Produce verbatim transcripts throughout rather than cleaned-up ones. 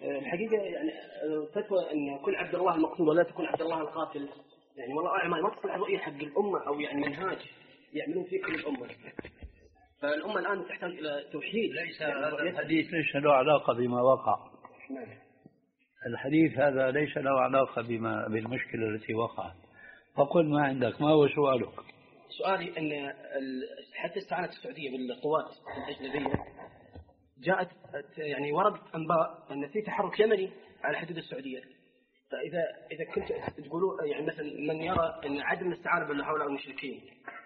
الحقيقة يعني فتوى أن يكون عبد الله المقتول ولا تكون عبد الله القاتل، يعني والله أعلم ما تصلح رؤية حق الأمة أو يعني منهاج يعملون فيه كل الأمة. فالأمة الآن تحتاج إلى توحيد. ليس هذا الحديث ليس له علاقة بما وقع. نعم. الحديث هذا ليس له علاقة بما بالمشكلة التي وقعت. فقل ما عندك، ما هو سؤالك؟ سؤالي أن حتى استعانت السعودية بالقوات الأجنبية جاءت يعني وردت أنباء أن في تحرك يمني على حدود السعودية. فإذا إذا كنت تقولوا يعني مثلا من يرى أن عدم الاستعانة بهؤلاء المشركين،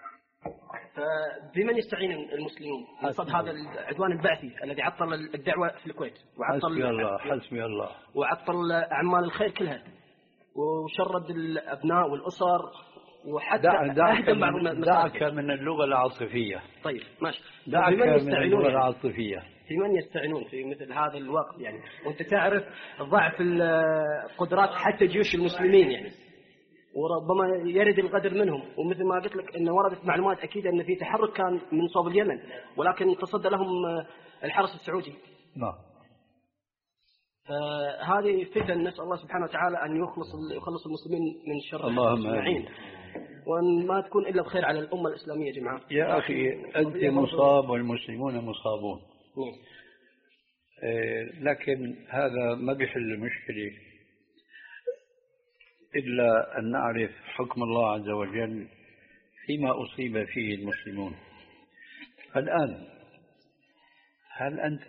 فبمن يستعين المسلمون قصد هذا العدوان البعثي الذي عطل الدعوة في الكويت وعطل حسبي الله حسبي الله وعطل أعمال الخير كلها وشرد الأبناء والأسر وحتى دعك من, دعك من اللغة العاطفية. طيب ماشي. دعك من اللغة العاطفية. في من يستعينون في مثل هذا الوقت يعني، وانت تعرف ضعف القدرات حتى جيوش المسلمين يعني، وربما يرد القدر منهم. ومثل ما قلت لك ان وردت معلومات اكيد ان في تحرك كان من صوب اليمن، ولكن تصدى لهم الحرس السعودي. نعم. فهذه فتن، نسأل الله سبحانه وتعالى ان يخلص يخلص المسلمين من شر اللهم آمين، وان ما تكون الا بخير على الامه الاسلاميه جماعه. يا اخي انت مصاب والمسلمون مصابون. نعم. لكن هذا ما بيحل المشكلة إلا أن نعرف حكم الله عز وجل فيما أصيب فيه المسلمون. الآن هل أنت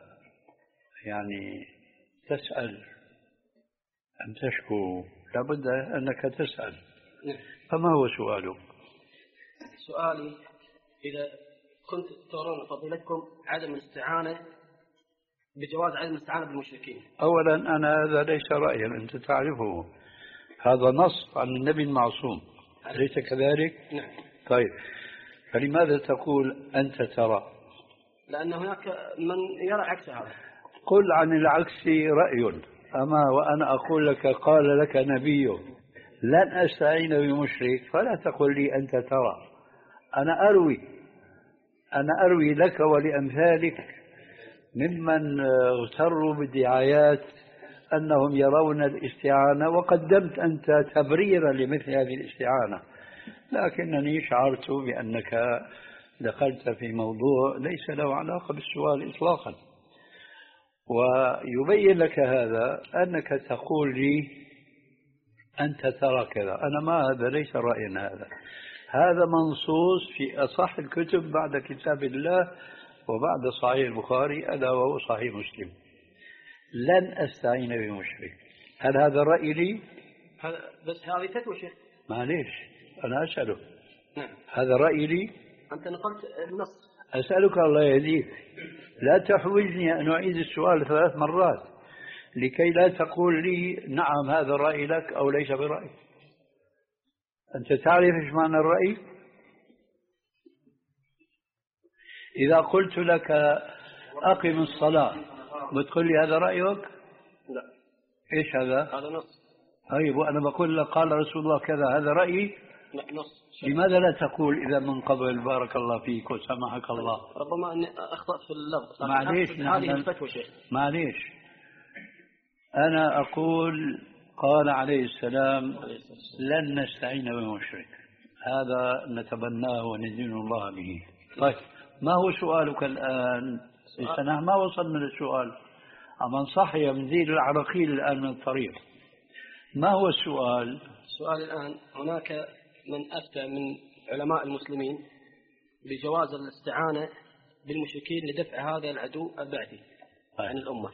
يعني تسأل أم تشكو؟ لابد أنك تسأل. فما هو سؤالك؟ سؤالي إذا كنت ترون فضيلتكم عدم الاستعانة بجواز عدم الاستعانة بالمشركين. أولا أنا هذا ليس رأيا، أنت تعرفه، هذا نص عن النبي المعصوم، أليس كذلك؟ نعم. طيب فلماذا تقول أنت ترى؟ لأن هناك من يرى عكس هذا. قل عن العكس رأي، أما وأنا أقول لك قال لك نبي لن أستعين بمشرك فلا تقل لي أنت ترى. أنا أروي أنا أروي لك ولأمثالك ممن اغتروا بالدعايات أنهم يرون الاستعانة، وقدمت أنت تبريرا لمثل هذه الاستعانة، لكنني شعرت بأنك دخلت في موضوع ليس له علاقة بالسؤال إطلاقا. ويبين لك هذا أنك تقول لي أنت ترى كذا. أنا ما هذا ليس رأي، هذا هذا منصوص في أصح الكتب بعد كتاب الله وبعد صحيح البخاري ألا وهو صحيح مسلم. لن أستعين بمشرك. هل هذا رأي لي؟ هذا بس هذه فتوى شيخ. معليش أنا أسأله. نعم. هذا رأي لي؟ أنت نقلت النص. أسألك الله يهديك لا تحوجني أن أعيد السؤال ثلاث مرات لكي لا تقول لي نعم هذا رأي لك أو ليس برأي. أنت تعرف إيش معنى الرأي؟ إذا قلت لك أقم الصلاة بتقول لي هذا رأيك؟ لا. إيش هذا؟ هذا نص. طيب وأنا بقول لك قال رسول الله كذا، هذا رأيي؟ لا نص. لماذا لا تقول إذا من قبل بارك الله فيك وسمحك الله؟ ربما أني أخطأت في اللفظ. معليش هذه الفتوى شيخ. معليش أنا أقول قال عليه السلام لن نستعين بمشرك، هذا نتبناه وندين الله به. طيب ما هو سؤالك الآن؟ نحن ما وصلنا للسؤال، أما صحي مزيد العراقيل الآن من الطريق. ما هو السؤال؟ السؤال الآن هناك من أفتى من علماء المسلمين بجواز الاستعانة بالمشركين لدفع هذا العدو البعثي عن الأمة،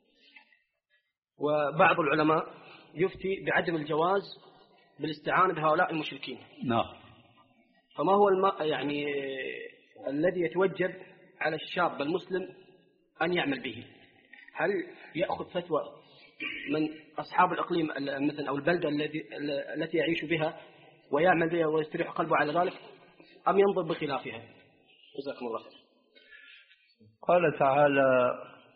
وبعض العلماء يفتي بعدم الجواز بالاستعانة بهؤلاء المشركين. نعم. فما هو الماء يعني الذي يتوجب على الشاب المسلم أن يعمل به؟ هل يأخذ فتوى من أصحاب الإقليم مثلا أو البلدة التي التي يعيش بها ويعمل بها ويستريح قلبه على ذلك، أم ينظر بخلافها؟ جزاكم الله خير. قال تعالى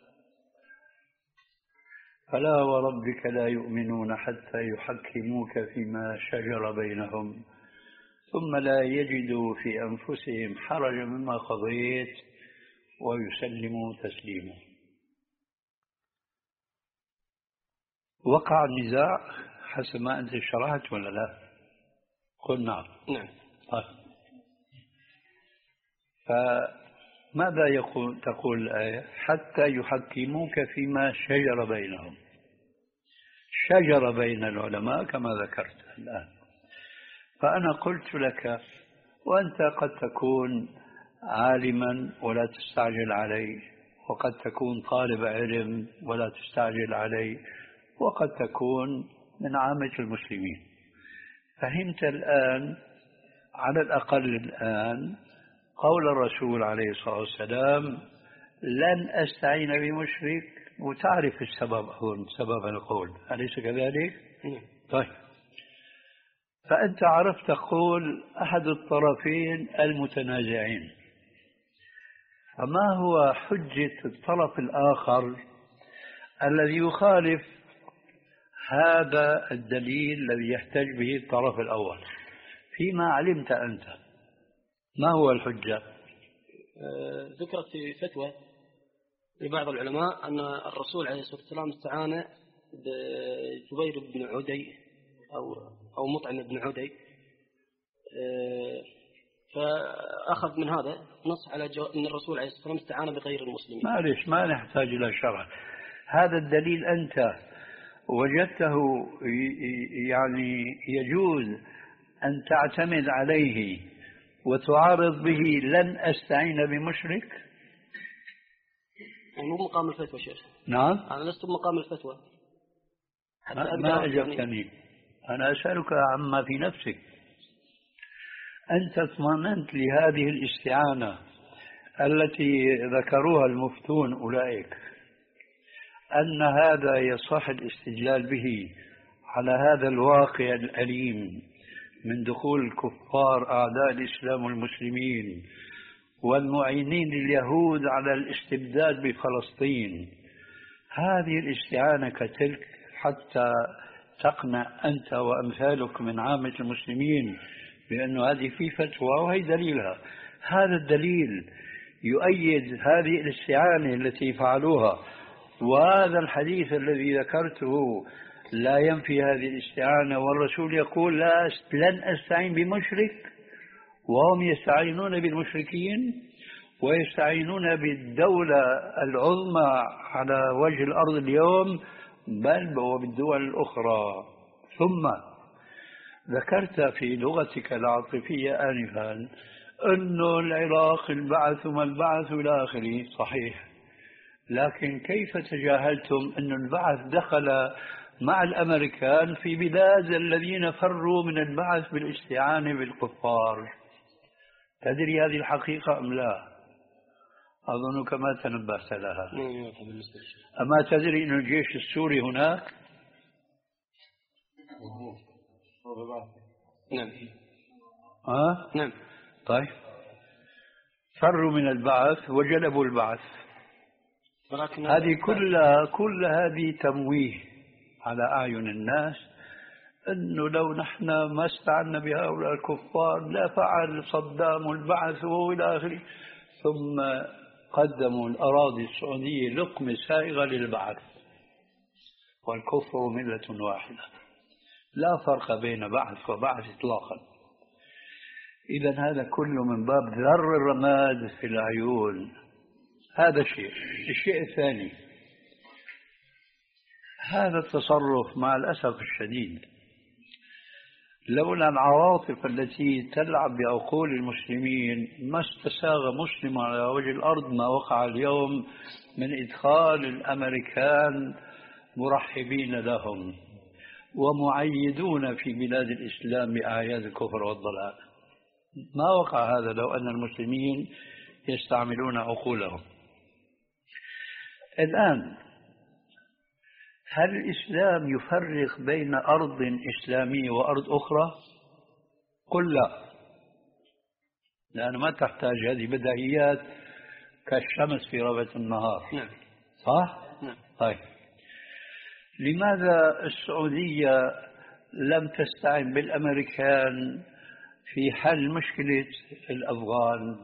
فلا وربك لا يؤمنون حتى يحكموك فيما شجر بينهم ثم لا يجدوا في أنفسهم حرجا مما قضيت ويسلموا تسليما. وقع النزاع حسب ما أنت شرحت ولا لا؟ قل نعم. نعم. طيب. فماذا يقول تقول الآية؟ حتى يحكموك فيما شجر بينهم. شجر بين العلماء كما ذكرت الآن. فأنا قلت لك وأنت قد تكون عالما ولا تستعجل عليه، وقد تكون طالب علم ولا تستعجل عليه، وقد تكون من عامة المسلمين. فهمت الآن على الأقل الآن قول الرسول عليه الصلاة والسلام لن أستعين بمشرك، وتعرف السبب أظن سبب القول، أليس كذلك؟ طيب. فأنت عرفت تقول أحد الطرفين المتنازعين، فما هو حجة الطرف الآخر الذي يخالف هذا الدليل الذي يحتج به الطرف الأول فيما علمت أنت؟ ما هو الحجة؟ ذكرت في فتوى لبعض العلماء أن الرسول عليه الصلاة والسلام استعان بجبير بن عدي أو أو مطعم بن عدي، فأخذ من هذا نص على أن الرسول عليه الصلاة والسلام استعان بغير المسلمين. معلش ما نحتاج إلى شرح. هذا الدليل أنت وجدته يعني يجوز أن تعتمد عليه وتعارض به لن أستعين بمشرك؟ يعني مو مقام الفتوى شيخ. نعم. أنا لست بمقام الفتوى. ما, ما أجبتني. أنا أسألك عما في نفسك. أنت اطمأننت لهذه الاستعانة التي ذكروها المفتون أولئك أن هذا يصح الاستدلال به على هذا الواقع الأليم من دخول الكفار أعداء الإسلام والمسلمين والمعينين لليهود على الاستبداد بفلسطين. هذه الاستعانة كتلك حتى تقنع أنت وأمثالك من عامة المسلمين بأن هذه في فتوى وهي دليلها. هذا الدليل يؤيد هذه الاستعانة التي فعلوها، وهذا الحديث الذي ذكرته لا ينفي هذه الاستعانة، والرسول يقول لا لن أستعين بمشرك، وهم يستعينون بالمشركين ويستعينون بالدولة العظمى على وجه الأرض اليوم بل وبالدول الأخرى. ثم ذكرت في لغتك العاطفية آنفا أن العراق البعث ما البعث إلى آخره، صحيح، لكن كيف تجاهلتم أن البعث دخل مع الأمريكان في بلاد الذين فروا من البعث بالاستعانة بالكفار؟ تدري هذه الحقيقة أم لا؟ أظنك ما تنبهت لها. أما تدري أن الجيش السوري هناك؟ نعم. ها؟ نعم. طيب، فروا من البعث وجلبوا البعث. هذه كلها كل هذه تمويه على أعين الناس أنه لو نحن ما استعنا بهؤلاء الكفار لا فعل صدام البعث وإلى آخره. ثم قدموا الأراضي السعودية لقمة سائغة للبعث، والكفر ملة واحدة، لا فرق بين بعث وبعث إطلاقا. إذا هذا كله من باب ذر الرماد في العيون. هذا شيء. الشيء الثاني، هذا التصرف مع الأسف الشديد لولا العواطف التي تلعب بعقول المسلمين ما استساغ مسلم على وجه الأرض ما وقع اليوم من إدخال الأمريكان مرحبين لهم ومعيدون في بلاد الإسلام بأعياد الكفر والضلال. ما وقع هذا لو أن المسلمين يستعملون عقولهم. الآن هل الإسلام يفرق بين أرض إسلامية وأرض أخرى؟ قل لا، لأن ما تحتاج هذه بديهيات كالشمس في ربة النهار. نعم. صح؟ نعم. طيب، لماذا السعودية لم تستعن بالأمريكان في حل مشكلة الأفغان؟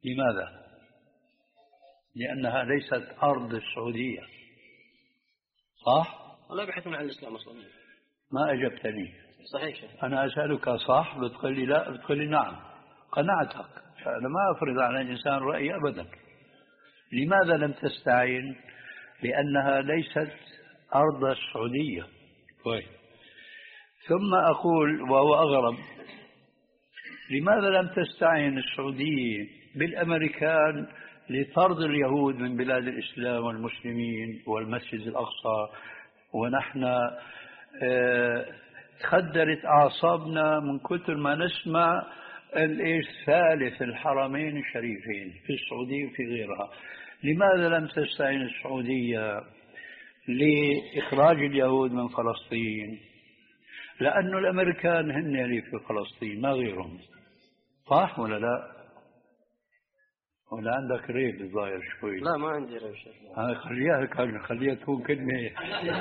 لماذا؟ لأنها ليست أرض السعودية. صح؟ ولا يبحثون عن الإسلام أصلا. ما أجبتني. صحيح شيخ. أنا أسألك صح بتقول لي لا، بتقول لي نعم. قناعتك. أنا ما أفرض على الإنسان رأيي أبدا. لماذا لم تستعين؟ لأنها ليست أرض السعودية. طيب. ثم أقول وهو أغرب، لماذا لم تستعين السعودية بالأمريكان لطرد اليهود من بلاد الإسلام والمسلمين والمسجد الأقصى، ونحن اه تخدرت أعصابنا من كثر ما نسمع الإيش ثالث الحرمين الشريفين في السعودية وفي غيرها. لماذا لم تستعين السعودية لإخراج اليهود من فلسطين؟ لأن الأمريكان هن اللي في فلسطين ما غيرهم. صح ولا لا؟ ولا عندك ريب الظاهر شوي؟ لا ما عندي ريب شيخ. هاي خليها كلمة، خليها تكون كلمة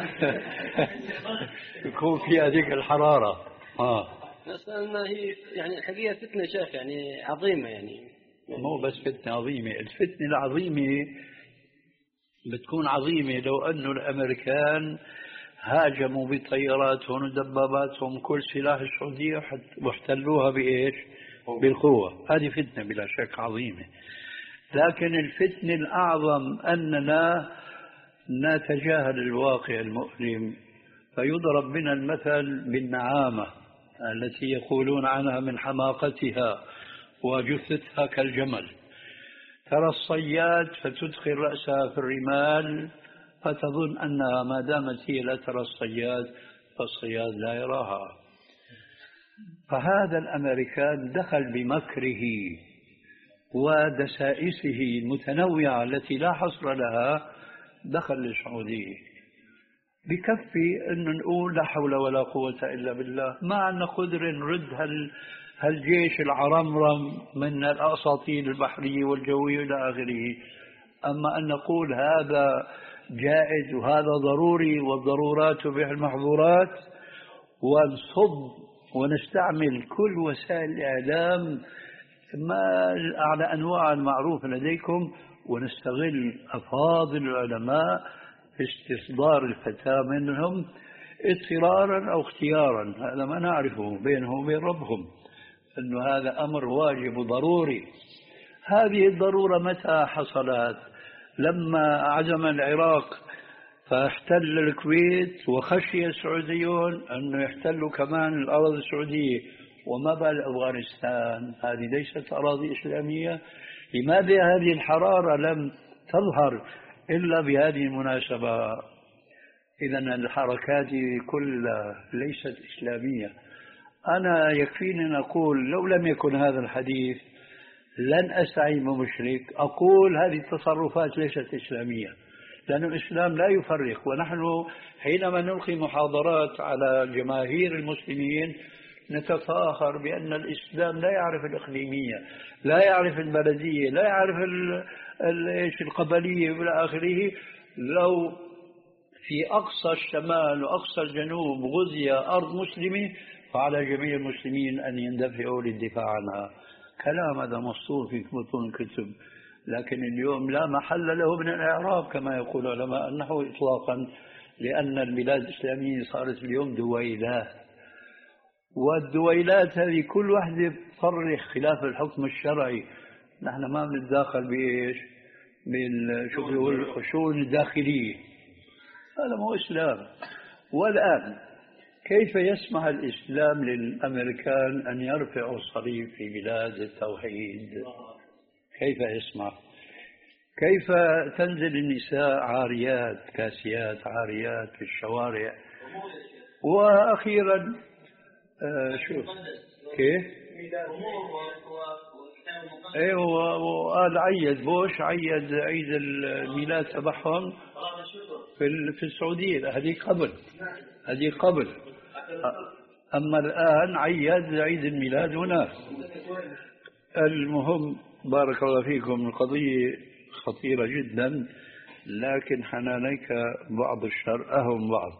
يكون في هذيك الحرارة. اه بس أنها هي يعني الحقيقة فتنة شيخ يعني عظيمة يعني. مو بس فتنة عظيمة، الفتنة العظيمة بتكون عظيمة لو أنه الأمريكان هاجموا بطياراتهم ودباباتهم كل سلاح السعودية واحتلوها بإيش؟ بالقوة. هذه فتنة بلا شك عظيمة. لكن الفتنة الأعظم أننا نتجاهل الواقع المؤلم، فيضرب بنا المثل بالنعامة التي يقولون عنها من حماقتها وجثتها كالجمل. ترى الصياد فتدخل رأسها في الرمال فتظن أنها ما دامت هي لا ترى الصياد فالصياد لا يراها. فهذا الأمريكان دخل بمكره ودسائسه المتنوعة التي لا حصر لها، دخل للسعودية. بكفي أن نقول لا حول ولا قوة إلا بالله، ما عندنا قدر نرد هال هالجيش العرمرم من الأساطيل البحرية والجوية إلى آخره. أما أن نقول هذا جائز وهذا ضروري والضرورات تبيح المحظورات، ونصب ونستعمل كل وسائل الإعلام ما على أنواع المعروفة لديكم، ونستغل أفاضل العلماء في استصدار الفتاة منهم اضطرارا أو اختيارا. هذا ما نعرفه بينهم وبين ربهم، أنه هذا أمر واجب وضروري. هذه الضرورة متى حصلت؟ لما عزم العراق فاحتل الكويت وخشي السعوديون أنه يحتلوا كمان الأراضي السعودية. وما بال أفغانستان؟ هذه ليست أراضي إسلامية. لماذا هذه الحرارة لم تظهر إلا بهذه المناسبة؟ إذن الحركات كلها ليست إسلامية. أنا يكفيني أن أقول لو لم يكن هذا الحديث لن أستعين بمشرك، أقول هذه التصرفات ليست إسلامية، لأن الإسلام لا يفرق. ونحن حينما نلقي محاضرات على جماهير المسلمين نتفاخر بأن الإسلام لا يعرف الإقليمية، لا يعرف البلدية، لا يعرف القبلية إلى آخره. لو في أقصى الشمال وأقصى الجنوب غزي أرض مسلمة فعلى جميع المسلمين أن يندفعوا للدفاع عنها. كلام هذا مسطور في بطون الكتب، لكن اليوم لا محل له من الإعراب كما يقول علماء النحو إطلاقا، لأن البلاد الإسلامية صارت اليوم دويلات، والدويلات هذه كل واحدة تصرح خلاف الحكم الشرعي. نحن ما بنتداخل بإيش؟ بالشؤون الداخلية. هذا مو إسلام. والآن كيف يسمح الإسلام للأمريكان أن يرفعوا الصليب في بلاد التوحيد؟ كيف يسمح؟ كيف تنزل النساء عاريات كاسيات عاريات في الشوارع؟ وأخيرا آه شوف كيف؟ ايوه، وقال عيد بوش عيد عيد الميلاد تبعهم في في السعودية. هذه قبل هذه قبل أما الآن عيد عيد الميلاد هناك. المهم بارك الله فيكم، القضية خطيرة جدا، لكن حنانيك بعض الشر أهم بعض.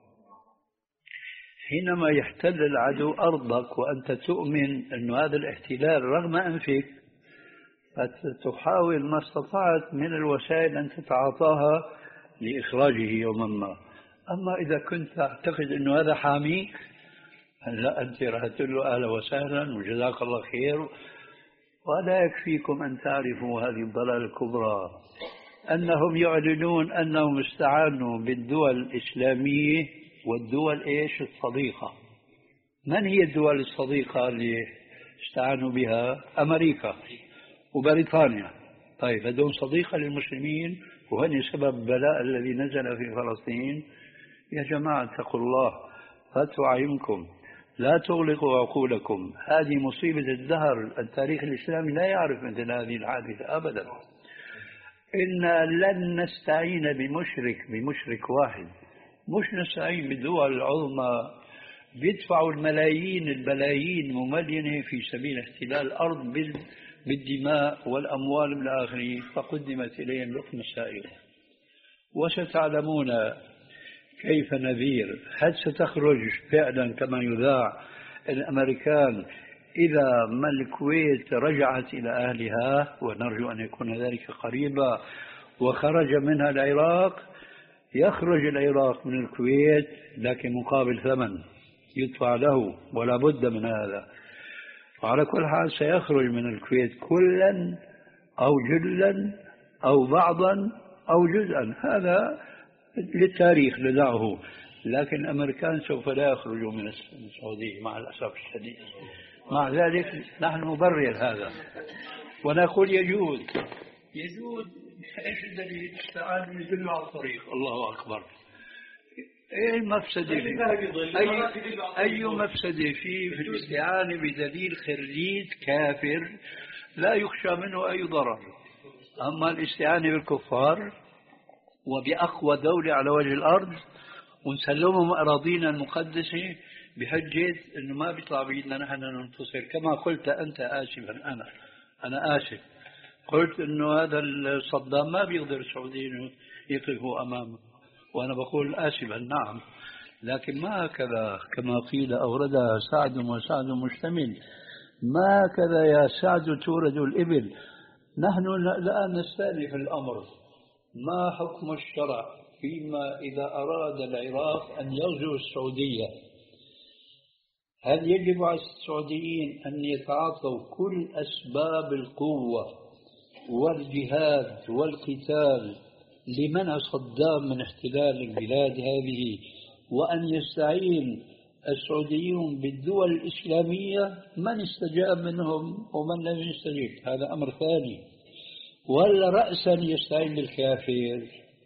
حينما يحتل العدو أرضك وأنت تؤمن أن هذا الاحتلال رغم أنفك، فتحاول ما استطعت من الوسائل أن تتعاطاها لإخراجه يوما ما. أما إذا كنت تعتقد أنه هذا حاميك، لا، أنت راح تقول له أهلا وسهلا وجزاك الله خير. ولا يكفيكم أن تعرفوا هذه الضلالة الكبرى، أنهم يعلنون أنهم استعانوا بالدول الإسلامية والدول إيش الصديقة. من هي الدول الصديقة اللي استعانوا بها؟ أمريكا وبريطانيا. طيب هذول صديقة للمسلمين وهن سبب البلاء الذي نزل في فلسطين. يا جماعة اتقوا الله، فتحوا أعينكم، لا تغلقوا عقولكم. هذه مصيبة الدهر. التاريخ الإسلامي لا يعرف مثل هذه الحادثة أبدا. إنا لن نستعين بمشرك بمشرك واحد، مش نستعين بالدول العظمى بيدفعوا الملايين البلايين مملينة في سبيل احتلال الأرض بالدماء والأموال من آخره، فقدمت إليهم لقمة سائغة. وستعلمون كيف نذير. هل ستخرج فعلا كما يذاع الأمريكان إذا ما الكويت رجعت إلى أهلها، ونرجو أن يكون ذلك قريبا، وخرج منها العراق؟ يخرج العراق من الكويت لكن مقابل ثمن يدفع له، ولا بد من هذا. وعلى كل حال سيخرج من الكويت كلا أو جلا أو بعضا أو جزءا، هذا للتاريخ ندعه. لكن الأمريكان سوف لا يخرجوا من السعودية مع الأسف الشديد. مع ذلك نحن نبرر هذا ونقول يجوز يجوز. ايش الدليل؟ تعالوا يدلوا على الطريق. الله أكبر. ايه المفسدة؟ أي, أي مفسدة في في الاستعانة بدليل خريج كافر لا يخشى منه أي ضرر؟ أما الاستعانة بالكفار وبأقوى دولة على وجه الأرض ونسلمهم أراضينا المقدسة بحجة أنه ما بيطلع بيدنا نحن ننتصر. كما قلت أنت آسفا، أنا أنا آسف، قلت أنه هذا صدام ما بيقدر السعوديين يقفوا أمامه، وأنا بقول آسفا نعم، لكن ما هكذا كما قيل أوردها سعد وسعد مشتمل. ما هكذا يا سعد تورد الإبل. نحن الآن نستأنف الأمر. ما حكم الشرع فيما إذا أراد العراق أن يغزو السعودية؟ هل يجب على السعوديين أن يتعاطوا كل أسباب القوة والجهاد والقتال لمنع صدام من احتلال البلاد هذه، وأن يستعين السعوديون بالدول الإسلامية؟ من استجاب منهم ومن لم يستجيب هذا أمر ثاني. ولا رأسا يستعين بالكافر؟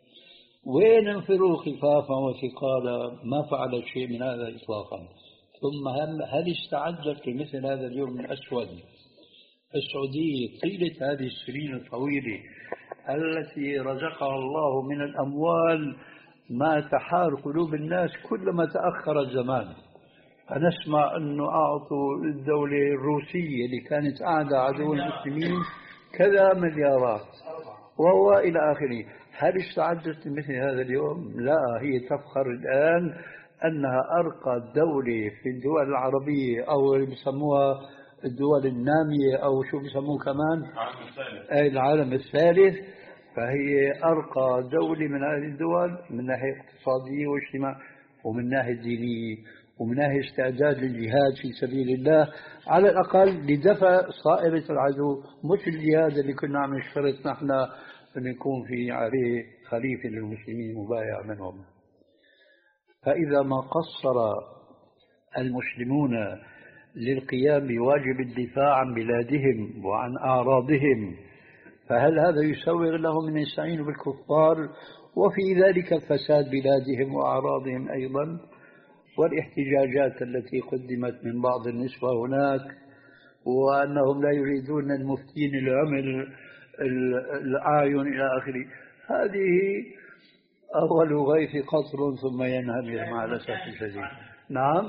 وين انفروا خفافا وثقالا؟ ما فعل شيء من هذا إطلاقا. ثم هل استعدت لمثل هذا اليوم الأسود؟ السعودية طيلة هذه السنين الطويلة التي رزقها الله من الأموال ما تحار قلوب الناس كلما تأخر الزمان. فنسمع أنه أعطوا الدولة الروسية اللي كانت أعدى عدو المسلمين كذا مليارات وهو إلى آخره. هل استعدت لمثل هذا اليوم؟ لا، هي تفخر الآن أنها أرقى دولة في الدول العربية، أو بيسموها الدول النامية، أو شو بيسموه كمان أي العالم الثالث. فهي أرقى دولة من هذه الدول من ناحية اقتصادية واجتماع، ومن ناحية دينية، ومن ناحية استعداد للجهاد في سبيل الله على الأقل لدفع صائرة العدو، مش الجهاد اللي كنا عم نشترط نحن أن يكون في عليه خليفة للمسلمين مبايع منهم. فإذا ما قصر المسلمون للقيام بواجب الدفاع عن بلادهم وعن أعراضهم، فهل هذا يسوغ لهم أن يستعينوا بالكفار وفي ذلك فساد بلادهم وأعراضهم أيضا؟ والاحتجاجات التي قدمت من بعض النسوة هناك، وأنهم لا يريدون المفتين العمل الأعين إلى آخره، هذه أول غيث قطر ثم ينهمر مع الأسف الشديد. نعم.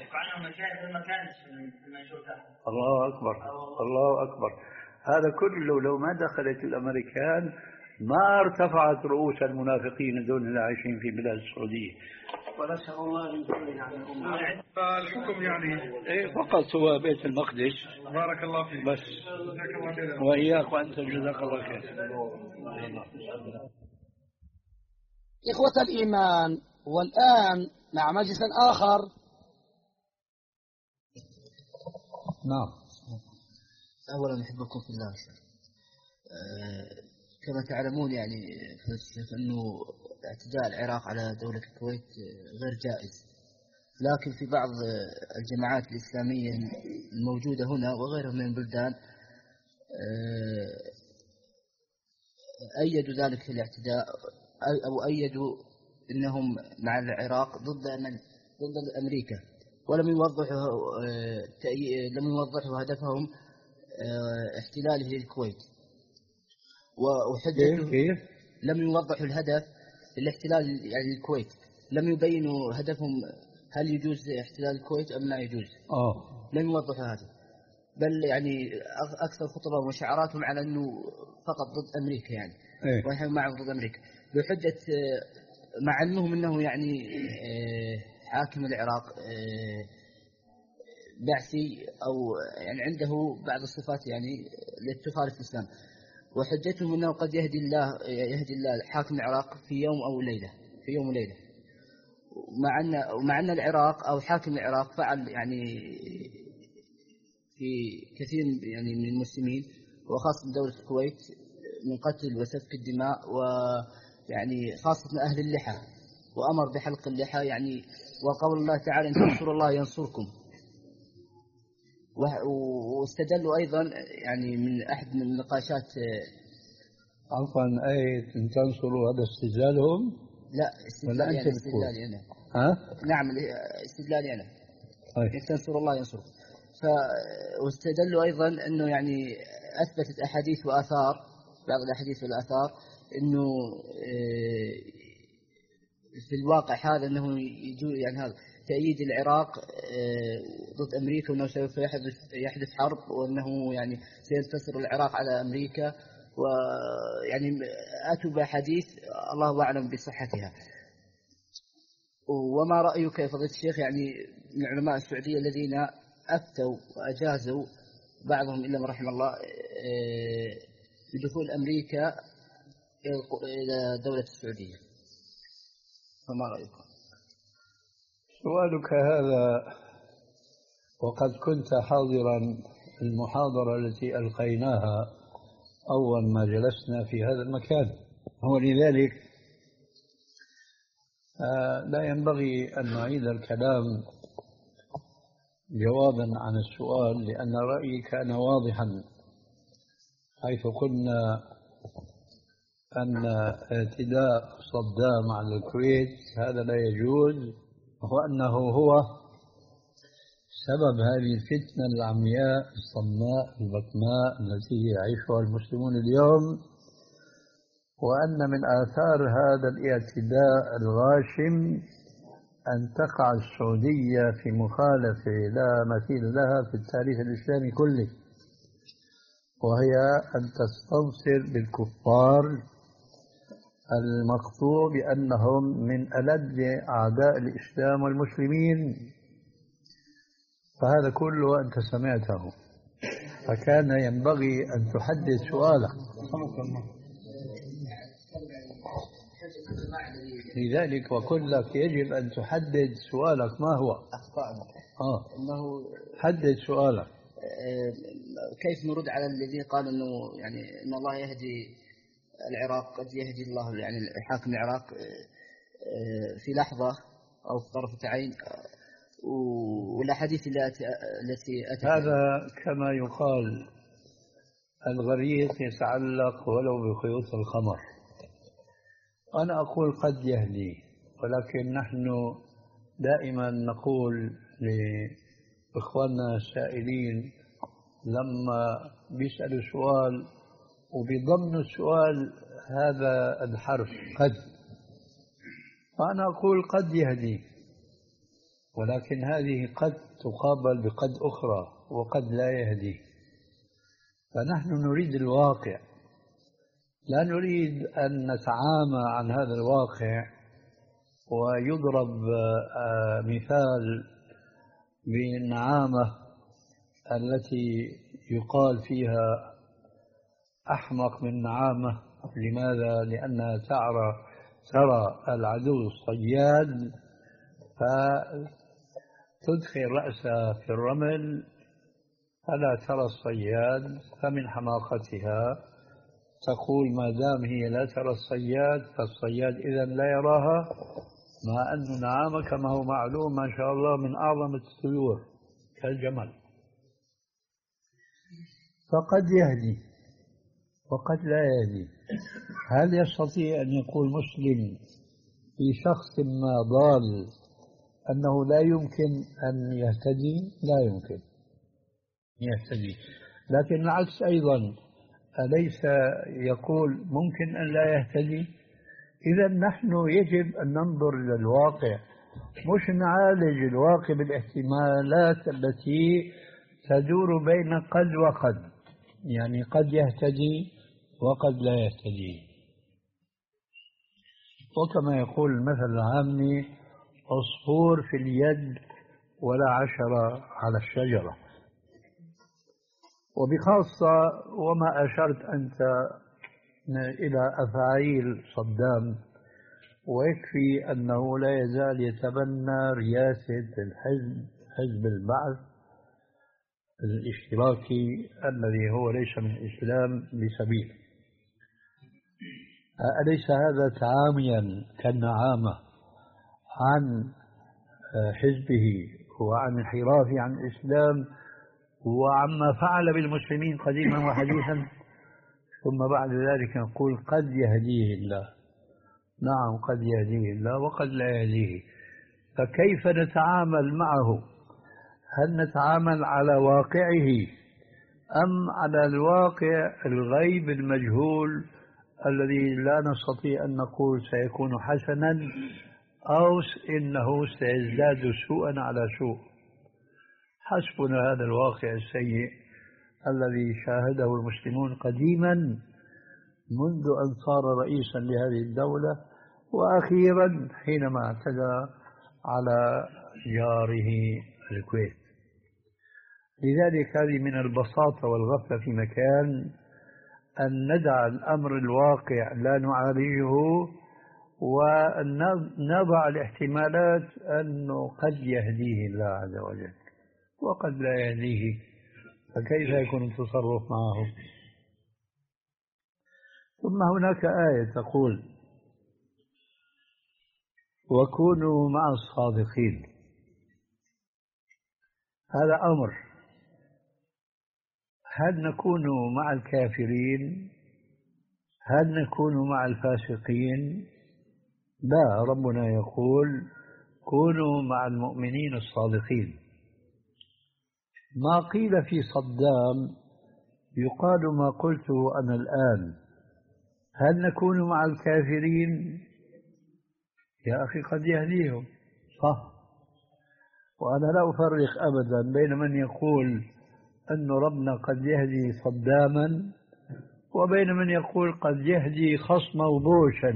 الله أكبر، الله أكبر. هذا كله لو ما دخلت الأمريكان ما ارتفعت رؤوس المنافقين دون العايشين في بلاد السعودية. ونسأل الله أن يكون عن الأمة. الحكم يعني إيه فقط هو بيت المقدس. بارك الله فيك. بس. جزاك الله خير. وإياك وأنت جزاك الله خير. إخوة الإيمان، والآن مع مجلس آخر. نعم. أولا أحبكم في الله. أه كما تعلمون يعني أنه اعتداء العراق على دولة الكويت غير جائز، لكن في بعض الجماعات الإسلامية الموجودة هنا وغيرها من البلدان أيدوا ذلك الاعتداء أو أيدوا أنهم مع العراق ضد من ضد أمريكا، ولم يوضحوا لم يوضحوا هدفهم احتلاله للكويت، وحجته كيف لم يوضحوا الهدف الاحتلال يعني الكويت، لم يبينوا هدفهم هل يجوز احتلال الكويت أم لا يجوز. آه. لم يوضحوا هذا، بل يعني أكثر خطبهم وشعاراتهم على أنه فقط ضد أمريكا يعني إيه؟ ونحن معهم ضد أمريكا، بحجة مع علمهم أنه يعني حاكم العراق بعثي أو يعني عنده بعض الصفات يعني التي تخالف الإسلام، وحجتهم أنه قد يهدي الله يهدي الله حاكم العراق في يوم أو ليلة في يوم وليلة، مع أن مع أن العراق أو حاكم العراق فعل يعني في كثير يعني من المسلمين وخاصة دولة الكويت من قتل وسفك الدماء، ويعني خاصة أهل اللحى، وأمر بحلق اللحى يعني، وقول الله تعالى إن تنصروا الله ينصركم. واستدلوا أيضا يعني من أحد من النقاشات. عفوا آية إن تنصروا هذا استدلالهم؟ لا استدلالي أنا استدلالي أنا ها؟ نعم استدلالي أنا. طيب. إن تنصروا الله ينصركم. واستدلوا أيضا أنه يعني أثبتت أحاديث وآثار بعض الأحاديث والآثار أنه في الواقع هذا أنه يجو يعني هذا تأييد العراق ضد أمريكا، وأنه سوف يحدث يحدث حرب، وأنه يعني سينتصر العراق على أمريكا، ويعني أتوا بأحاديث الله أعلم بصحتها. وما رأيك يا فضيلة الشيخ يعني من علماء السعودية الذين أفتوا وأجازوا بعضهم إلا من رحم الله بدخول أمريكا إلى دولة السعودية، فما رأيكم؟ سؤالك هذا وقد كنت حاضرا المحاضرة التي ألقيناها أول ما جلسنا في هذا المكان، ولذلك لا ينبغي أن نعيد الكلام جوابا عن السؤال، لأن رأيي كان واضحا حيث قلنا أن اعتداء صدام على الكويت هذا لا يجوز، وأنه هو سبب هذه الفتنة العمياء الصماء البكماء التي يعيشها المسلمون اليوم، وأن من آثار هذا الاعتداء الغاشم أن تقع السعودية في مخالفة لا مثيل لها في التاريخ الإسلامي كله، وهي أن تستنصر بالكفار المقطوع بأنهم من ألد أعداء الإسلام والمسلمين. فهذا كله أنت سمعته، فكان ينبغي أن تحدد سؤالك. لذلك وقل لك يجب أن تحدد سؤالك ما هو. أخطأنا. آه. إنه حدد سؤالك. كيف نرد على الذي قال إنه يعني إن الله يهدي العراق، قد يهدي الله يعني حاكم العراق في لحظة أو في طرفة عين، والأحاديث التي أتت هذا كما يقال الغريق يتعلق ولو بخيوط الخمر. أنا أقول قد يهدي، ولكن نحن دائما نقول لإخواننا السائلين لما بيسألوا سؤال وبضمن السؤال هذا الحرف قد، فأنا أقول قد يهدي، ولكن هذه قد تقابل بقد أخرى وقد لا يهدي. فنحن نريد الواقع، لا نريد أن نتعامى عن هذا الواقع ويضرب مثال بالنعامة التي يقال فيها أحمق من نعامة. لماذا؟ لأنها تعرى ترى العدو الصياد فتدخل رأسها في الرمل فلا ترى الصياد، فمن حماقتها تقول ما دام هي لا ترى الصياد فالصياد إذا لا يراها، مع أن نعام كما هو معلوم ما شاء الله من أعظم الطيور كالجمل. فقد يهدي وقد لا يهدي. هل يستطيع أن يقول مسلم في شخص ما ضال أنه لا يمكن أن يهتدي؟ لا يمكن يهتدي. لكن العكس أيضا، أليس يقول ممكن أن لا يهتدي؟ إذا نحن يجب أن ننظر إلى الواقع، مش نعالج الواقع بالاحتمالات التي تدور بين قد وقد، يعني قد يهتدي وقد لا يهتدي. وكما يقول المثل العامي عصفور في اليد ولا عشرة على الشجرة. وبخاصة وما أشرت أنت إلى أفعال صدام، ويكفي أنه لا يزال يتبنى رئاسة الحزب حزب البعث الاشتراكي الذي هو ليس من الإسلام بسبيل. أليس هذا تعاميا كالنعامة عن حزبه وعن انحرافه عن الإسلام وعما فعل بالمسلمين قديما وحديثا؟ ثم بعد ذلك نقول قد يهديه الله. نعم قد يهديه الله وقد لا يهديه. فكيف نتعامل معه؟ هل نتعامل على واقعه أم على الواقع الغيب المجهول الذي لا نستطيع أن نقول سيكون حسنا أو إنه سيزداد سوءا على سوء؟ حسبنا هذا الواقع السيء الذي شاهده المسلمون قديما منذ أن صار رئيسا لهذه الدولة، وأخيرا حينما اعتدى على جاره الكويت. لذلك هذه من البساطة والغفلة في مكان أن ندع الأمر الواقع لا نعالجه ونضع الاحتمالات أنه قد يهديه الله عز وجل وقد لا يهديه، فكيف يكون التصرف معه؟ ثم هناك آية تقول وكونوا مع الصادقين. هذا أمر. هل نكون مع الكافرين؟ هل نكون مع الفاسقين؟ لا، ربنا يقول كونوا مع المؤمنين الصادقين. ما قيل في صدام يقال ما قلته أنا الآن. هل نكون مع الكافرين؟ يا أخي قد يهديهم، صح. وأنا لا أفرق أبدا بين من يقول أن ربنا قد يهدي صداما وبين من يقول قد يهدي خصمه بوشا.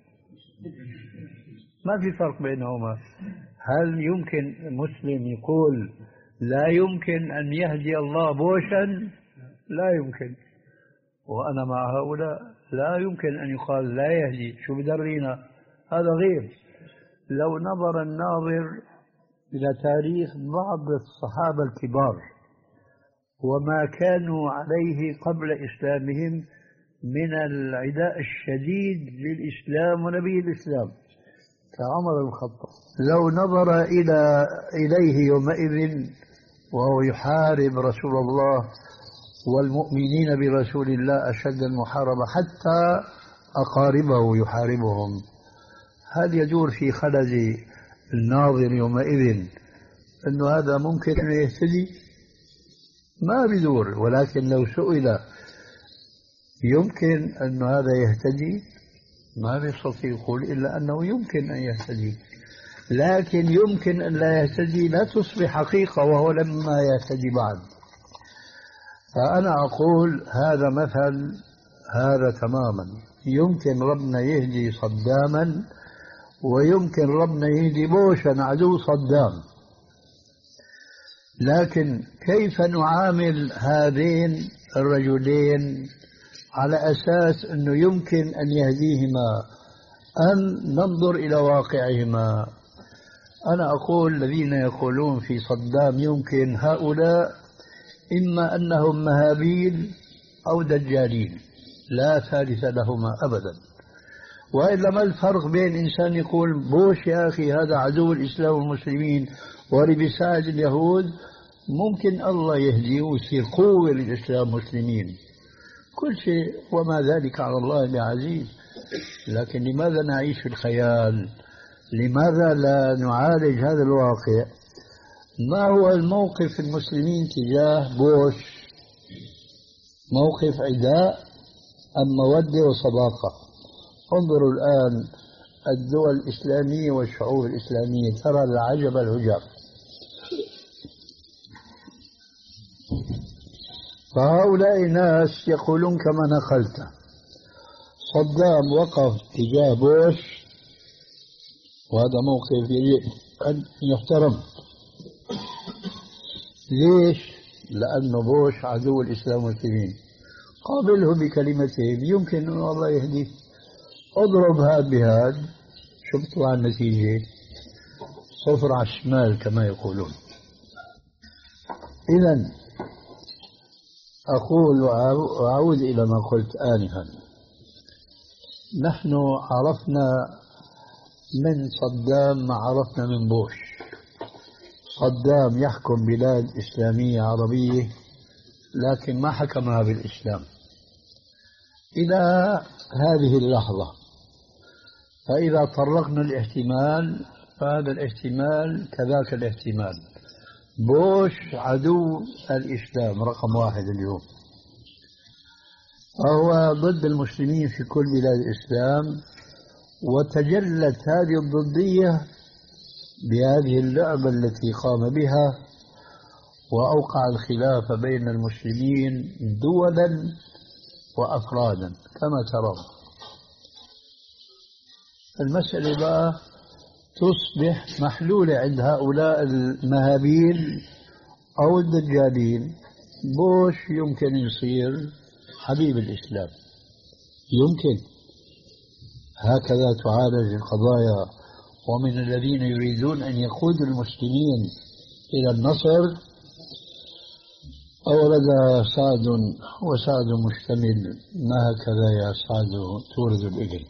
ما في فرق بينهما. هل يمكن مسلم يقول لا يمكن أن يهدي الله بوشا؟ لا يمكن. وأنا مع هؤلاء لا يمكن أن يقال لا يهدي. شو بدرينا؟ هذا غير. لو نظر الناظر إلى تاريخ بعض الصحابة الكبار وما كانوا عليه قبل إسلامهم من العداء الشديد للإسلام ونبي الإسلام كعمر بن الخطاب، لو نظر إلى إليه يومئذ وهو يحارب رسول الله والمؤمنين برسول الله أشد المحاربة حتى أقاربه يحاربهم، هل يدور في خلد الناظر يومئذ أنه هذا ممكن أن يهتدي؟ ما بدور. ولكن لو سئل يمكن أن هذا يهتدي ما بيستطيع يقول إلا أنه يمكن أن يهتدي. لكن يمكن أن لا يهتدي لا تصبح حقيقة وهو لما يهتدي بعد. فأنا أقول هذا مثل هذا تماما. يمكن ربنا يهدي صداما ويمكن ربنا يهدي بوشا عدو صدام. لكن كيف نعامل هذين الرجلين على أساس أنه يمكن أن يهديهما أم ننظر إلى واقعهما؟ أنا أقول الذين يقولون في صدام يمكن، هؤلاء إما أنهم مهابيل أو دجالين، لا ثالث لهما أبدا. وإلا ما الفرق بين إنسان يقول بوش يا أخي هذا عدو الإسلام والمسلمين ولي بيساعد اليهود، ممكن الله يهديه ويصير قوة للإسلام والمسلمين، كل شيء وما ذلك على الله بعزيز. لكن لماذا نعيش في الخيال؟ لماذا لا نعالج هذا الواقع؟ ما هو الموقف المسلمين تجاه بوش؟ موقف عداء أم مودة وصداقة؟ انظروا الآن الدول الإسلامية والشعوب الإسلامية، ترى العجب العجاب. فهؤلاء ناس يقولون كما نقلت، صدام وقف تجاه بوش وهذا موقف يجب أن يحترم. ليش؟ لأنه بوش عدو الإسلام والمسلمين، قابله بكلمتين يمكن أن الله يهديه. اضرب هاد بهاد، شو بتطلع النتيجة؟ صفر على الشمال كما يقولون. إذن أقول وأعود إلى ما قلت آنفا، نحن عرفنا من صدام ما عرفنا من بوش. صدام يحكم بلاد إسلامية عربية لكن ما حكمها بالإسلام إلى هذه اللحظة. فإذا طرقنا الاحتمال فهذا الاحتمال كذاك الاحتمال. بوش عدو الإسلام رقم واحد اليوم، فهو ضد المسلمين في كل بلاد الإسلام، وتجلت هذه الضدية بهذه اللعبة التي قام بها، وأوقع الخلاف بين المسلمين دولا وأفرادا كما ترون. المسألة بقى تصبح محلولة عند هؤلاء المهابيل أو الدجالين. بوش يمكن يصير حبيب الإسلام، يمكن هكذا تعالج القضايا. ومن الذين يريدون أن يقودوا المسلمين إلى النصر أورد سعد، وسعد مشتمل، ما هكذا يا سعد تورد الإبل.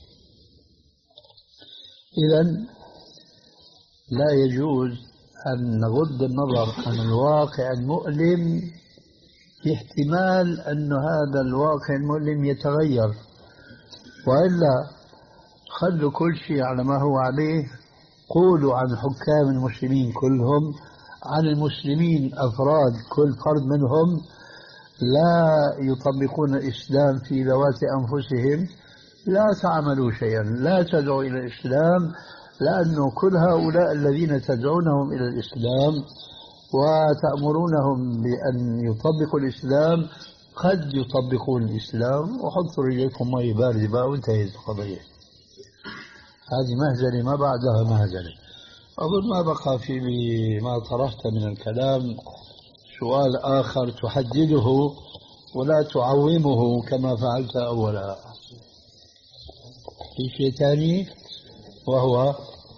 إذن لا يجوز أن نغض النظر عن الواقع المؤلم في احتمال أن هذا الواقع المؤلم يتغير، وإلا خلوا كل شيء على ما هو عليه. قولوا عن حكام المسلمين كلهم، عن المسلمين أفراد كل فرد منهم لا يطبقون الإسلام في ذوات أنفسهم، لا تعملوا شيئا، لا تدعوا إلى الإسلام، لأنه كل هؤلاء الذين تدعونهم إلى الإسلام وتأمرونهم بأن يطبقوا الإسلام قد يطبقون الإسلام. وحطوا رجلكم مي باردة بقى وانتهت القضية. هذه مهزلة ما بعدها مهزلة. أظن ما بقى في ما طرحت من الكلام سؤال آخر تحدده ولا تعومه كما فعلت أولا. في شيء ثاني وهو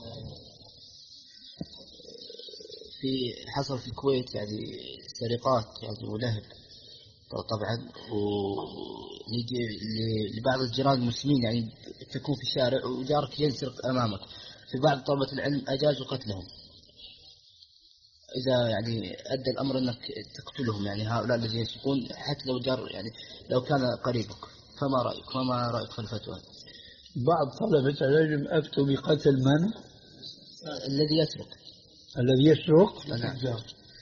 في حصل في الكويت يعني سرقات يعني ولهب طبعا، ونجي لبعض الجيران المسلمين يعني تكون في الشارع وجارك ينسرق أمامك، في بعض طلبة العلم أجازوا قتلهم إذا يعني أدى الأمر أنك تقتلهم، يعني هؤلاء الذين يسرقون حتى لو جار يعني لو كان قريبك. فما رأيك وما رأيك في الفتوى؟ بعض طلبة العلم أفتوا بقتل من؟ الذي يسرق. الذي يسرق؟ نعم.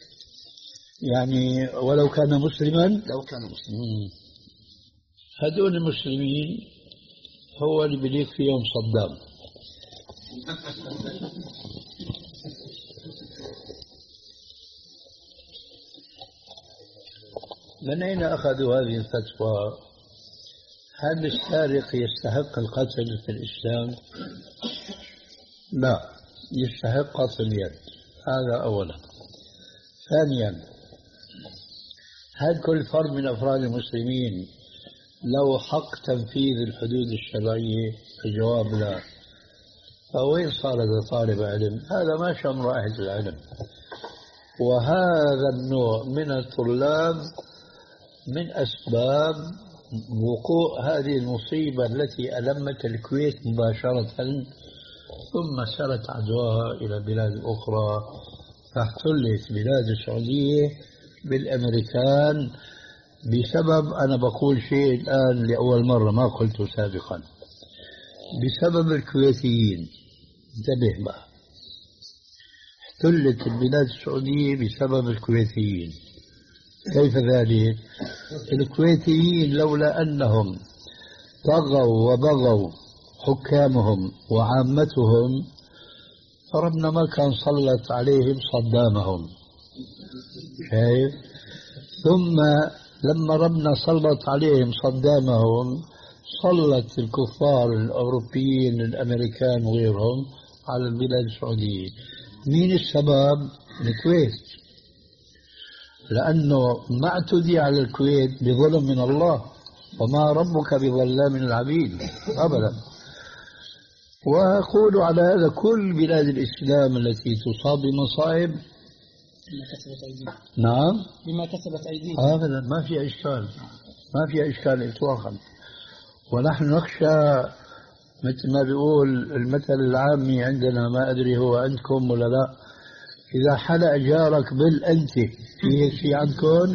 يعني ولو كان مسلما؟ لو كان مسلما. هذول المسلمين هو اللي بليق فيهم صدام. من أين أخذوا هذه الفتوى؟ هل السارق يستحق القتل في الإسلام؟ لا، يستحق قطع اليد، هذا أولا. ثانيا، هل كل فرد من أفراد المسلمين له حق تنفيذ الحدود الشرعية؟ الجواب لا. فوين صار هذا طالب علم؟ هذا ما شم رائحة العلم. وهذا النوع من الطلاب من أسباب وقوع هذه المصيبة التي ألمت الكويت مباشرة، ثم سرت عدواها إلى بلاد أخرى، فاحتلت بلاد السعودية بالأمريكان بسبب، أنا بقول شيء الآن لأول مرة ما قلته سابقا، بسبب الكويتيين. انتبه بقى، احتلت البلاد السعودية بسبب الكويتيين. كيف ذلك؟ الكويتيين لولا أنهم طغوا وبغوا حكامهم وعامتهم فربنا ما كان سلط عليهم صدامهم. شايف؟ ثم لما ربنا سلط عليهم صدامهم سلط الكفار الأوروبيين الأمريكان وغيرهم على البلاد السعودية. مين السبب؟ الكويت، لأنه ما اعتدي على الكويت بظلم من الله، وما ربك بظلام العبيد أبدا. وأقول على هذا كل بلاد الإسلام التي تصاب بمصائب بما كسبت أيديهم. نعم بما كسبت أيديهم أبدا، ما في إشكال، ما في إشكال إطلاقا. ونحن نخشى مثل ما بيقول المثل العامي عندنا، ما أدري هو عندكم ولا لا، إذا حلق جارك بالأنت، في هيك شيء عندكم؟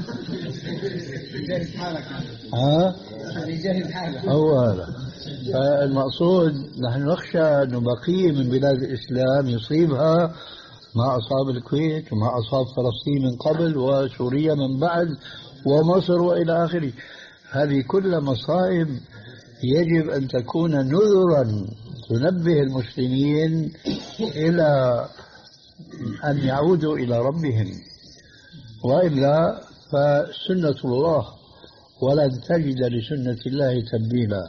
ها؟ هو هذا. فالمقصود نحن نخشى أنه بقية من بلاد الإسلام يصيبها ما أصاب الكويت وما أصاب فلسطين من قبل وسوريا من بعد ومصر وإلى آخره. هذه كل مصائب يجب أن تكون نذرا تنبه المسلمين إلى أن يعودوا إلى ربهم، وإلا فسنة الله ولن تجد لسنة الله تبديلا.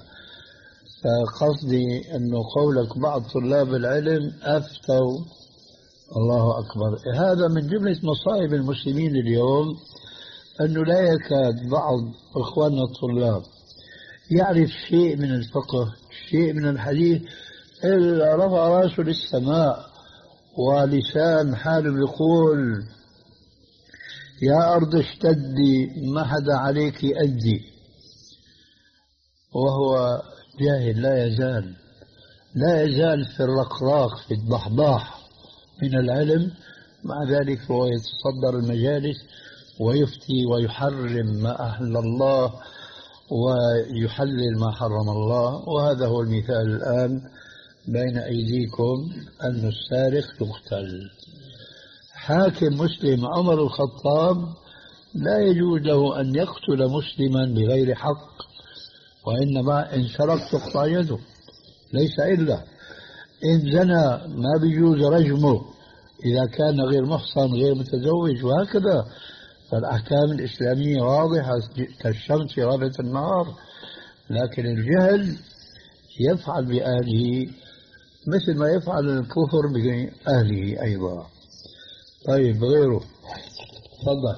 فقصدي أنه قولك بعض طلاب العلم أفتوا، الله أكبر، هذا من جملة مصائب المسلمين اليوم، أنه لا يكاد بعض إخواننا الطلاب يعرف شيء من الفقه، شيء من الحديث، إلا رفع رأسه للسماء ولسان حاله يقول يا أرض اشتدي ما حدا عليك أدي، وهو جاهل لا يزال لا يزال في الرقراق في الضحضاح من العلم. مع ذلك هو يتصدر المجالس ويفتي ويحرم ما أحل الله ويحلل ما حرم الله. وهذا هو المثال الآن بين أيديكم، أن السارق يقتل. حاكم مسلم عمر الخطاب لا يجوز له أن يقتل مسلما بغير حق، وإنما إن سرق تقطع يده، ليس إلا إن زنى ما بيجوز رجمه إذا كان غير محصن غير متزوج، وهكذا. فالأحكام الإسلامية واضحة كالشمس في رابعة النهار. لكن الجهل يفعل بأهله مثل ما يفعل الكفر بأهله أيضا. طيب غيره، تفضل.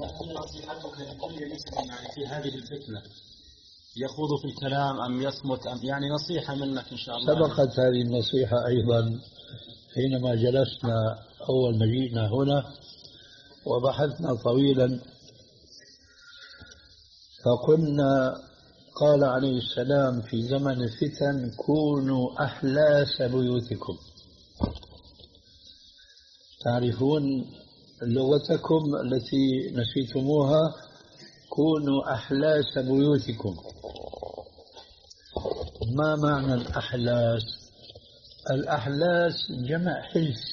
في هذه الفتنة يخوض في الكلام أم يصمت أم يعني نصيحة منك إن شاء الله. سبقت هذه النصيحة أيضا حينما جلسنا أول ما جئنا هنا وبحثنا طويلا، فقلنا قال عليه السلام في زمن الفتن كونوا أحلاس بيوتكم. تعرفون لغتكم التي نسيتموها، كونوا أحلاس بيوتكم. ما معنى الأحلاس؟ الأحلاس جمع حلس،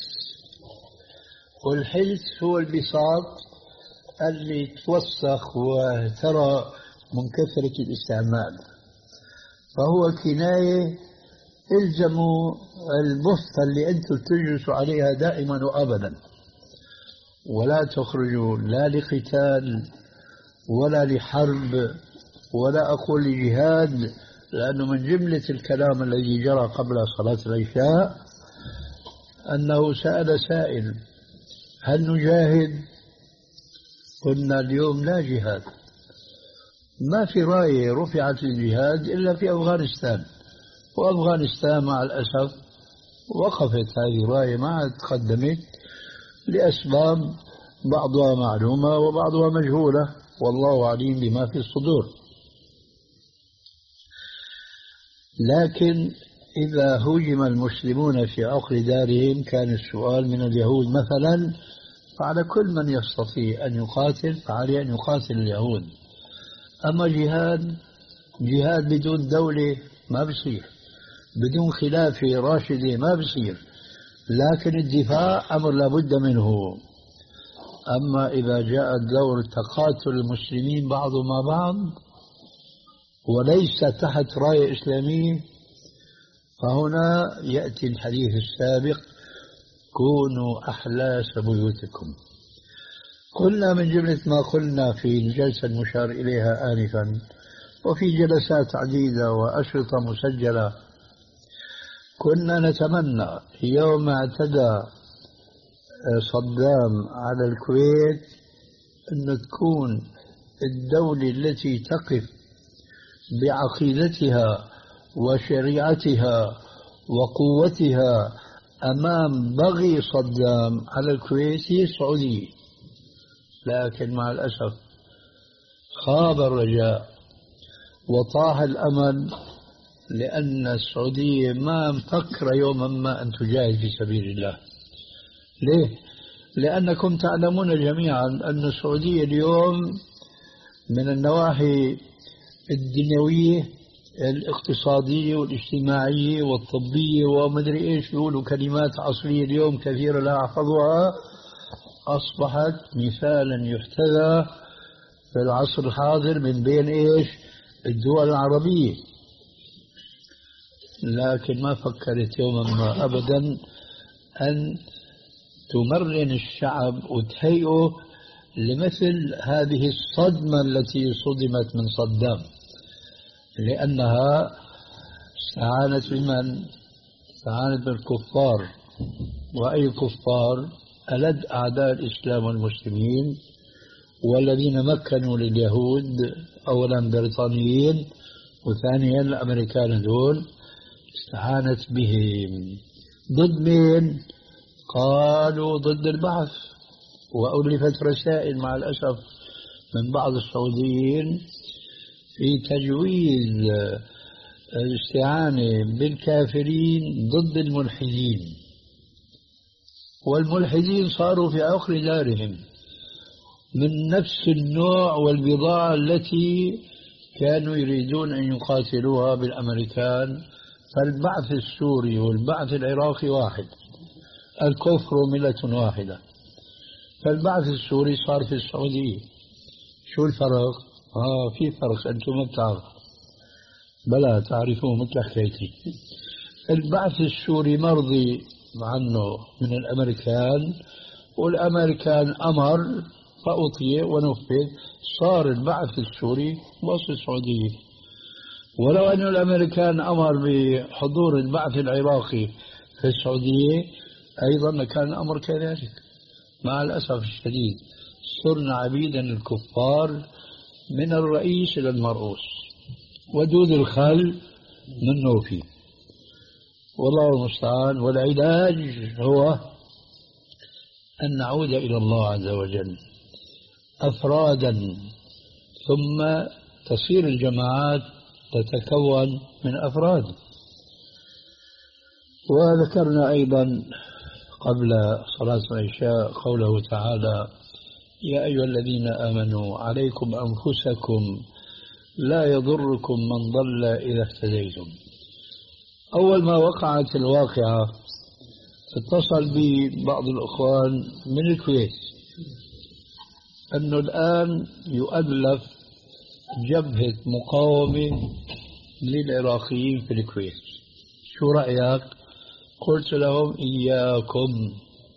والحلس هو البساط اللي توسخ وترى من كثرة الاستعمال، فهو كناية الزموا البسطة اللي أنتم تجلسوا عليها دائما وأبدا، ولا تخرجوا لا لقتال ولا لحرب ولا أقول لجهاد، لأنه من جملة الكلام الذي جرى قبل صلاة العشاء أنه سأل سائل هل نجاهد؟ قلنا اليوم لا جهاد، ما في راية رفعت للجهاد إلا في أفغانستان، وأفغانستان مع الأسف وقفت هذه الراية ما عاد تقدمت لأسباب بعضها معلومة وبعضها مجهولة، والله عليم بما في الصدور. لكن إذا هجم المسلمون في عقر دارهم كان السؤال من اليهود مثلا، فعلى كل من يستطيع أن يقاتل فعليه أن يقاتل اليهود. أما جهاد جهاد بدون دولة ما بصير، بدون خلافة راشدة ما بصير، لكن الدفاع أمر لابد منه. أما إذا جاء دور تقاتل المسلمين بعضهم مع بعض وليس تحت راية إسلامية، فهنا يأتي الحديث السابق: كونوا أحلاس بيوتكم. قلنا من جملة ما قلنا في الجلسة المشار إليها آنفا وفي جلسات عديدة وأشرطة مسجلة، كنا نتمنى يوم اعتدى صدام على الكويت أن تكون الدولة التي تقف بعقيدتها وشريعتها وقوتها أمام بغي صدام على الكويت هي السعودية. لكن مع الأسف خاب الرجاء وطاح الأمل، لأن السعودية ما مفكرة يوما ما أن تجاهد في سبيل الله. ليه؟ لأنكم تعلمون جميعا أن السعودية اليوم من النواحي الدنيوية الاقتصادية والاجتماعية والطبية ومدري إيش بيقولوا كلمات عصرية اليوم كثيرة لا أحفظها، أصبحت مثالا يحتذى في العصر الحاضر من بين إيش الدول العربية. لكن ما فكرت يوما ما أبدا أن تمرن الشعب وتهيئه لمثل هذه الصدمة التي صدمت من صدام، لأنها استعانت بمن؟ استعانت بالكفار. وأي كفار؟ ألد أعداء الإسلام والمسلمين، والذين مكنوا لليهود أولا بريطانيين وثانيا الأمريكان دول، استعانت بهم ضد مين؟ قالوا ضد البعث. وألفت رسائل مع الأسف من بعض السعوديين في تجويز الاستعانة بالكافرين ضد الملحدين، والملحدين صاروا في عقر دارهم من نفس النوع والبضاعة التي كانوا يريدون أن يقاتلوها بالأمريكان. فالبعث السوري والبعث العراقي واحد، الكفر ملة واحدة. فالبعث السوري صار في السعودية. شو الفرق؟ آه في فرق أنتم ما بتعرفوا، بلا تعرفوه مثل حكايتي. البعث السوري مرضي عنه من الأمريكان، والأمريكان أمر فأطيع ونفذ، صار البعث السوري وسط السعودية. ولو أن الأمريكان أمر بحضور البعث العراقي في السعودية أيضا لكان الأمر كذلك. مع الأسف الشديد صرنا عبيدا الكفار من الرئيس إلى المرؤوس، ودود الخل منه فيه، والله المستعان. والعلاج هو أن نعود إلى الله عز وجل أفرادا، ثم تصير الجماعات تتكون من أفراد. وذكرنا أيضا قبل صلاة العشاء قوله تعالى: يا أيها الذين آمنوا عليكم أنفسكم لا يضركم من ضل إذا اهتديتم. أول ما وقعت الواقعة اتصل بي بعض الأخوان من الكويت أنه الآن يؤلف جبهة مقاومة للعراقيين في الكويت، شو رأيك؟ قلت لهم إياكم،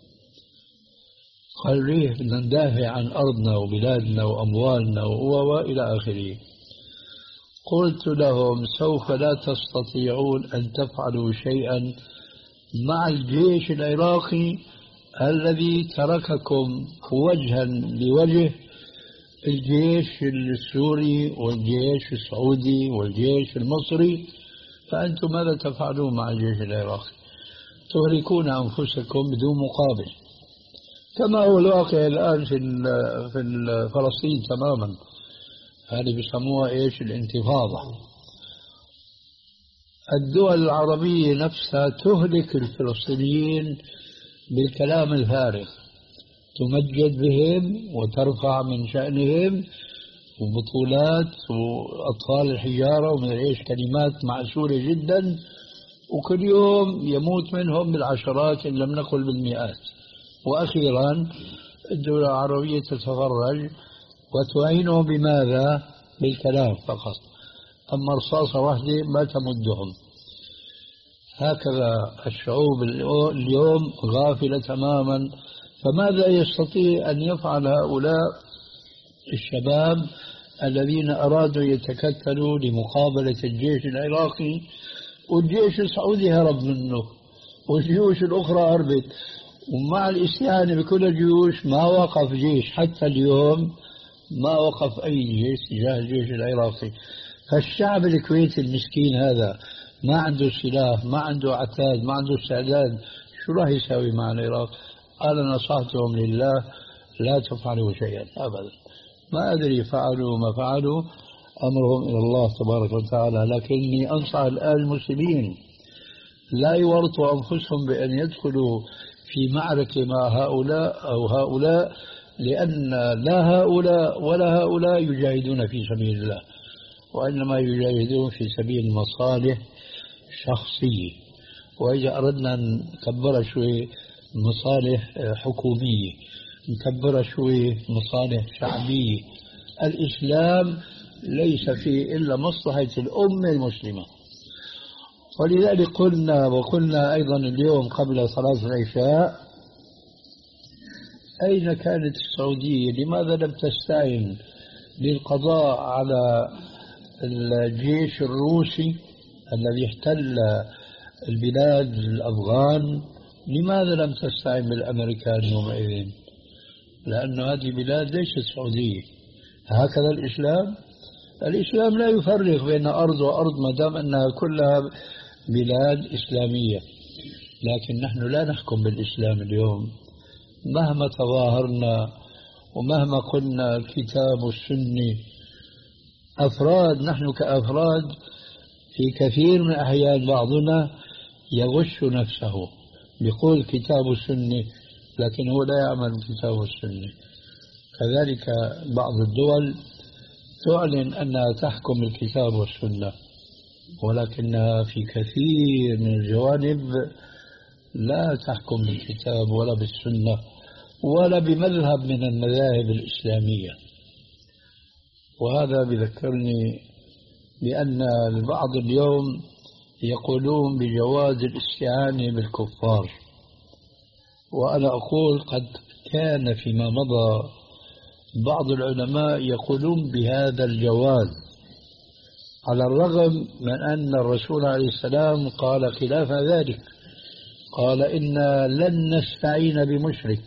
قال ليه بدنا ندافع عن أرضنا وبلادنا وأموالنا وإلى آخره. قلت لهم سوف لا تستطيعون أن تفعلوا شيئا مع الجيش العراقي الذي ترككم وجها لوجه الجيش السوري والجيش السعودي والجيش المصري، فأنتم ماذا تفعلون مع الجيش العراقي؟ تهلكون أنفسكم بدون مقابل، كما هو الواقع الآن في في فلسطين تماما. هذه بيسموها إيش؟ الانتفاضة. الدول العربية نفسها تهلك الفلسطينيين بالكلام الفارغ، تمجد بهم وترفع من شأنهم وبطولات وأطفال الحجارة ومن إيش، كلمات معسولة جدا، وكل يوم يموت منهم بالعشرات إن لم نقل بالمئات. وأخيرا الدولة العربية تتفرج وتعينهم بماذا؟ بالكلام فقط، أما رصاصة واحدة ما تمدهم. هكذا الشعوب اليوم غافلة تماما. فماذا يستطيع أن يفعل هؤلاء الشباب الذين أرادوا يتكتلوا لمقابلة الجيش العراقي؟ والجيش السعودي هرب منه والجيوش الأخرى هربت، ومع الاستعانة بكل الجيوش ما وقف جيش حتى اليوم، ما وقف أي جيش تجاه الجيش العراقي. فالشعب الكويتي المسكين هذا ما عنده سلاح، ما عنده عتاد، ما عنده استعداد، شو راح يساوي مع العراق؟ أنا نصحتهم لله لا تفعلوا شيئا أبدا. ما أدري فعلوا ما فعلوا، أمرهم إلى الله تبارك وتعالى. لكني أنصح الآن المسلمين لا يورطوا أنفسهم بأن يدخلوا في معركة مع هؤلاء أو هؤلاء، لأن لا هؤلاء ولا هؤلاء يجاهدون في سبيل الله، وإنما يجاهدون في سبيل مصالح شخصية. وإذا أردنا نكبر شوي مصالح حكومية، نكبر شوي مصالح شعبية. الإسلام ليس فيه إلا مصلحة الأمة المسلمة. ولذلك قلنا وقلنا أيضا اليوم قبل صلاة العشاء: أين كانت السعودية؟ لماذا لم تستعين للقضاء على الجيش الروسي الذي احتل البلاد الأفغان؟ لماذا لم تستعين بالأمريكان يومئذ؟ لأن هذه بلاد ليست سعودية. هكذا الإسلام الإسلام لا يفرق بين أرض وأرض ما دام أنها كلها بلاد إسلامية. لكن نحن لا نحكم بالإسلام اليوم، مهما تظاهرنا ومهما قلنا الكتاب والسنة. أفراد، نحن كأفراد في كثير من الأحيان بعضنا يغش نفسه بيقول كتاب والسنة، لكن هو لا يعمل بالكتاب والسنة. كذلك بعض الدول تعلن أنها تحكم الكتاب والسنة، ولكنها في كثير من الجوانب لا تحكم بالكتاب ولا بالسنة ولا بمذهب من المذاهب الإسلامية. وهذا بذكرني بأن البعض اليوم يقولون بجواز الاستعانة بالكفار، وأنا أقول قد كان فيما مضى بعض العلماء يقولون بهذا الجواز، على الرغم من أن الرسول عليه السلام قال خلاف ذلك، قال إنا لن نستعين بمشرك.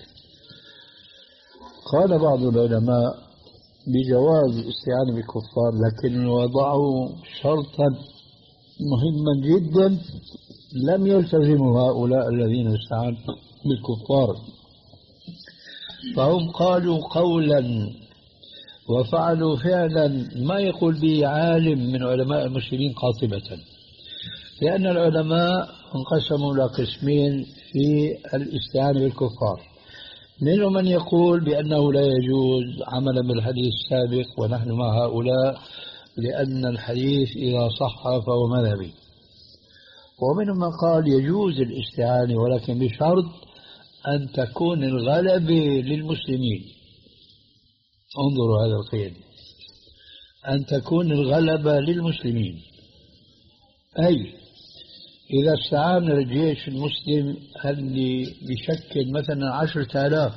قال بعض العلماء بجواز الاستعانة بالكفار، لكن وضعوا شرطا مهما جدا لم يلتزموا هؤلاء الذين استعانوا بالكفار، فهم قالوا قولا وفعلوا فعلا ما يقول به عالم من علماء المسلمين قاطبة. لأن العلماء انقسموا إلى قسمين في الاستعانة بالكفار: منهم من يقول بأنه لا يجوز عملا بالحديث السابق ونحن مع هؤلاء لأن الحديث إذا صح فهو مذهبي، ومنهم من قال يجوز الاستعانة ولكن بشرط أن تكون الغلبة للمسلمين. انظروا هذا القيد، أن تكون الغلبة للمسلمين، أي إذا استعان الجيش المسلم اللي بشكل مثلا عشرة آلاف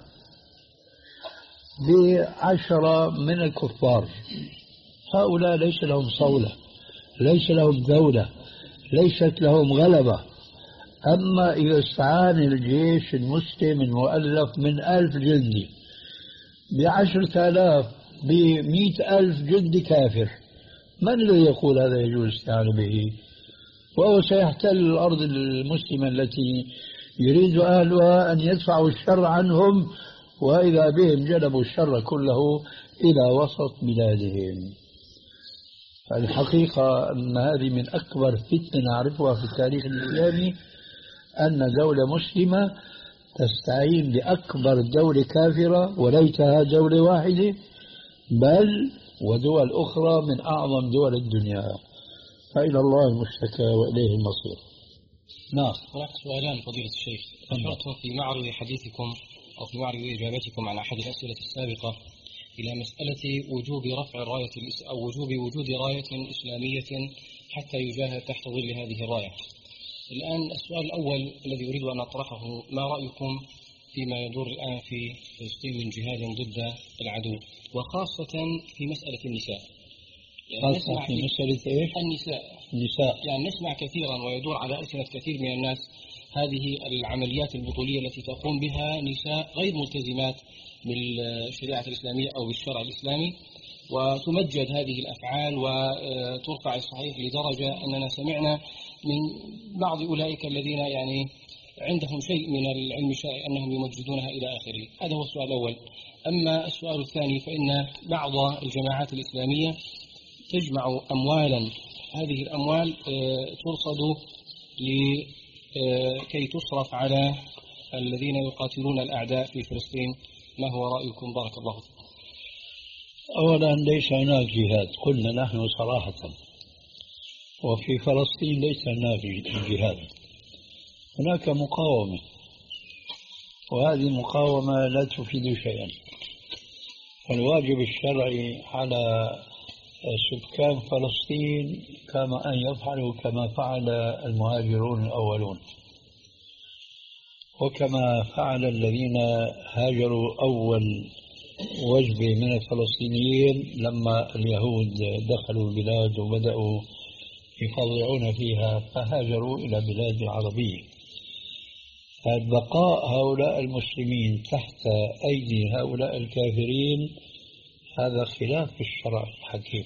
بعشرة من الكفار، هؤلاء ليس لهم صولة، ليس لهم دولة، ليست لهم غلبة. أما إذا استعان الجيش المسلم المؤلف من ألف جندي بعشرة آلاف بمئة ألف جندي كافر، من الذي يقول هذا يجوز الاستعانة به؟ وهو سيحتل الأرض المسلمة التي يريد أهلها أن يدفعوا الشر عنهم، وإذا بهم جلبوا الشر كله إلى وسط بلادهم. الحقيقة أن هذه من أكبر فتنة نعرفها في التاريخ الإسلامي، أن دولة مسلمة تستعين بأكبر دولة كافرة وليتها دولة واحدة، بل ودول أخرى من أعظم دول الدنيا، فإلى الله المشتكى وإليه المصير. نعم. هناك سؤالان فضيلة الشيخ. أشرتم في معرض حديثكم أو في معرض إجابتكم عن أحد الأسئلة السابقة إلى مسألة وجوب رفع الراية أو وجوب وجود راية إسلامية حتى يجاهد تحت ظل هذه الراية. الآن السؤال الأول الذي أريد أن أطرحه، ما رأيكم فيما يدور الآن في فلسطين من جهاد ضد العدو، وخاصة في مسألة النساء؟ يعني نسمع في مسألة إيش؟ النساء. النساء يعني نسمع كثيرا ويدور على ألسنة كثير من الناس هذه العمليات البطولية التي تقوم بها نساء غير ملتزمات بالشريعة الإسلامية أو بالشرع الإسلامي، وتمجد هذه الأفعال وترفع الصحيح لدرجة أننا سمعنا من بعض أولئك الذين يعني عندهم شيء من العلم الشرعي أنهم يمجدونها إلى آخره. هذا هو السؤال الأول. أما السؤال الثاني، فإن بعض الجماعات الإسلامية تجمع أموالا، هذه الأموال ترصد لكي تصرف على الذين يقاتلون الأعداء في فلسطين. ما هو رأيكم؟ بارك الله فيكم. أولا ليس هناك جهاد، قلنا نحن صراحة، وفي فلسطين ليس هناك جهاد، هناك مقاومة، وهذه المقاومة لا تفيد شيئا. الواجب الشرعي على سكان فلسطين كما أن يفعلوا كما فعل المهاجرون الأولون، وكما فعل الذين هاجروا أول وجبة من الفلسطينيين لما اليهود دخلوا البلاد وبدأوا يفضعون فيها فهاجروا إلى بلاد العربية. فبقاء هؤلاء المسلمين تحت أيدي هؤلاء الكافرين هذا خلاف الشرع الحكيم.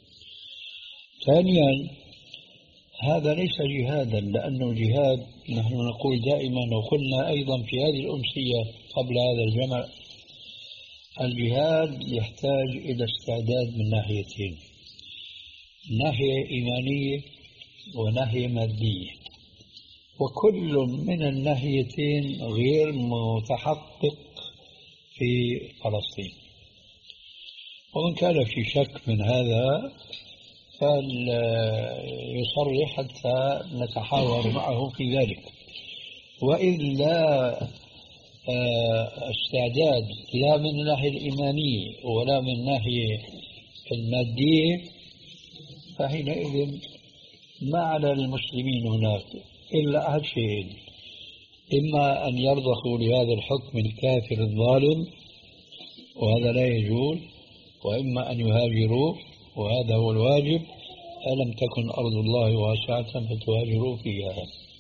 ثانيا، هذا ليس جهادا، لأنه الجهاد نحن نقول دائما وقلنا أيضا في هذه الأمسية قبل هذا الجمع، الجهاد يحتاج إلى استعداد من ناحيتين، ناحية إيمانية وناحية مادية، وكل من الناحيتين غير متحقق في فلسطين. ومن كان في شك من هذا فليصرح حتى نتحاور معه في ذلك، وإلا استعداد لا من الناحية الإيمانية ولا من الناحية المادية، فحينئذ ما على المسلمين هناك إلا أحد شيئين: إما أن يرضخوا لهذا الحكم الكافر الظالم وهذا لا يجوز، وإما أن يهاجروا وهذا هو الواجب. ألم تكن أرض الله واسعة فتهاجروا فيها.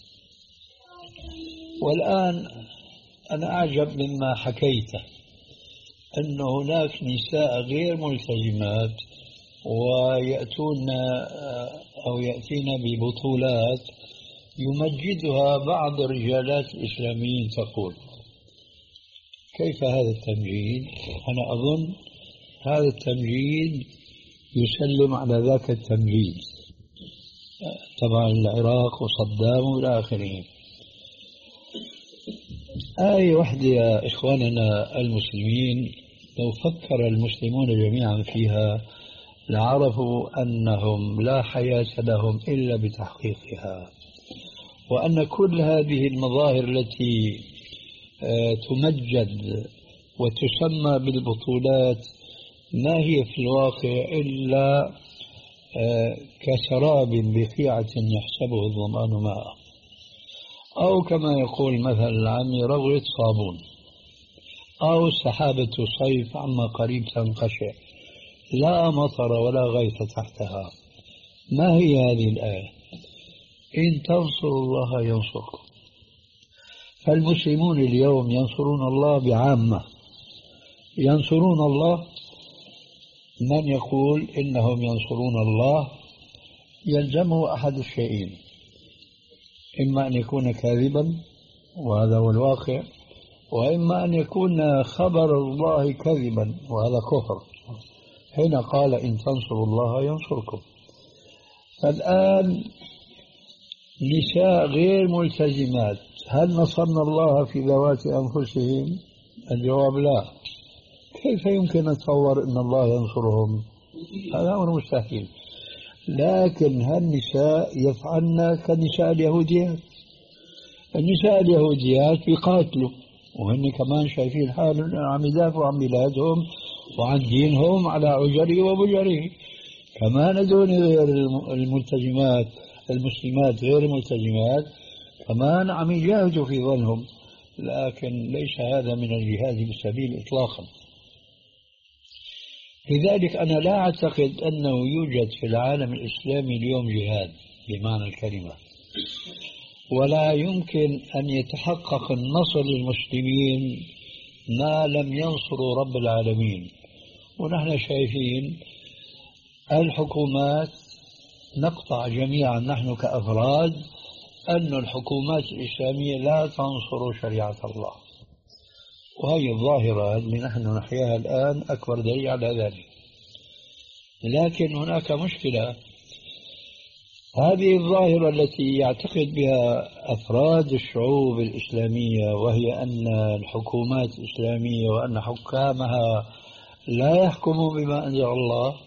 والآن أنا أعجب مما حكيته، أن هناك نساء غير ملتزمات ويأتون أو يأتين ببطولات يمجدها بعض الرجالات الإسلاميين. تقول كيف هذا التمجيد؟ أنا أظن هذا التمجيد يسلم على ذاك التمجيد تبع العراق وصدام وإلى آخره. آية واحدة يا إخواننا المسلمين لو فكر المسلمون جميعا فيها لعرفوا أنهم لا حياة لهم إلا بتحقيقها، وأن كل هذه المظاهر التي تمجد وتسمى بالبطولات ما هي في الواقع إلا كسراب بقيعة يحسبه الظمآن ماء، أو كما يقول مثل العامي رغوة صابون، أو سحابة صيف عما قريب تنقشع لا مطر ولا غيث تحتها. ما هي هذه الآية؟ إن تنصروا الله ينصركم. فالمسلمون اليوم ينصرون الله بعامة، ينصرون الله. من يقول إنهم ينصرون الله يلزمه أحد الشيئين: إما أن يكون كاذبا وهذا هو الواقع، وإما أن يكون خبر الله كذبا وهذا كفر، حين قال إن تنصروا الله ينصركم. فالآن نساء غير ملتزمات، هل نصرنا الله في ذوات أنفسهم؟ الجواب لا. كيف يمكن نتصور أن الله ينصرهم؟ هذا أمر مستحيل. لكن هالنساء يفعلن كنساء اليهوديات. النساء اليهوديات بيقاتلوا وهن كمان شايفين حالهم عم يدافعوا عن بلادهم وعن دينهم على عجره وبجره. كمان هذول غير الملتزمات المسلمات غير الملتزمات كمان عم يجاهدوا في ظنهم، لكن ليس هذا من الجهاد بالسبيل إطلاقا. لذلك أنا لا أعتقد أنه يوجد في العالم الإسلامي اليوم جهاد بمعنى الكلمة، ولا يمكن أن يتحقق النصر للمسلمين ما لم ينصروا رب العالمين. ونحن شايفين الحكومات نقطع جميعا نحن كأفراد أن الحكومات الإسلامية لا تنصر شريعة الله، وهي الظاهرة اللي نحن نحياها الآن أكبر دليل على ذلك. لكن هناك مشكلة، هذه الظاهرة التي يعتقد بها أفراد الشعوب الإسلامية، وهي أن الحكومات الإسلامية وأن حكامها لا يحكموا بما أنزل الله،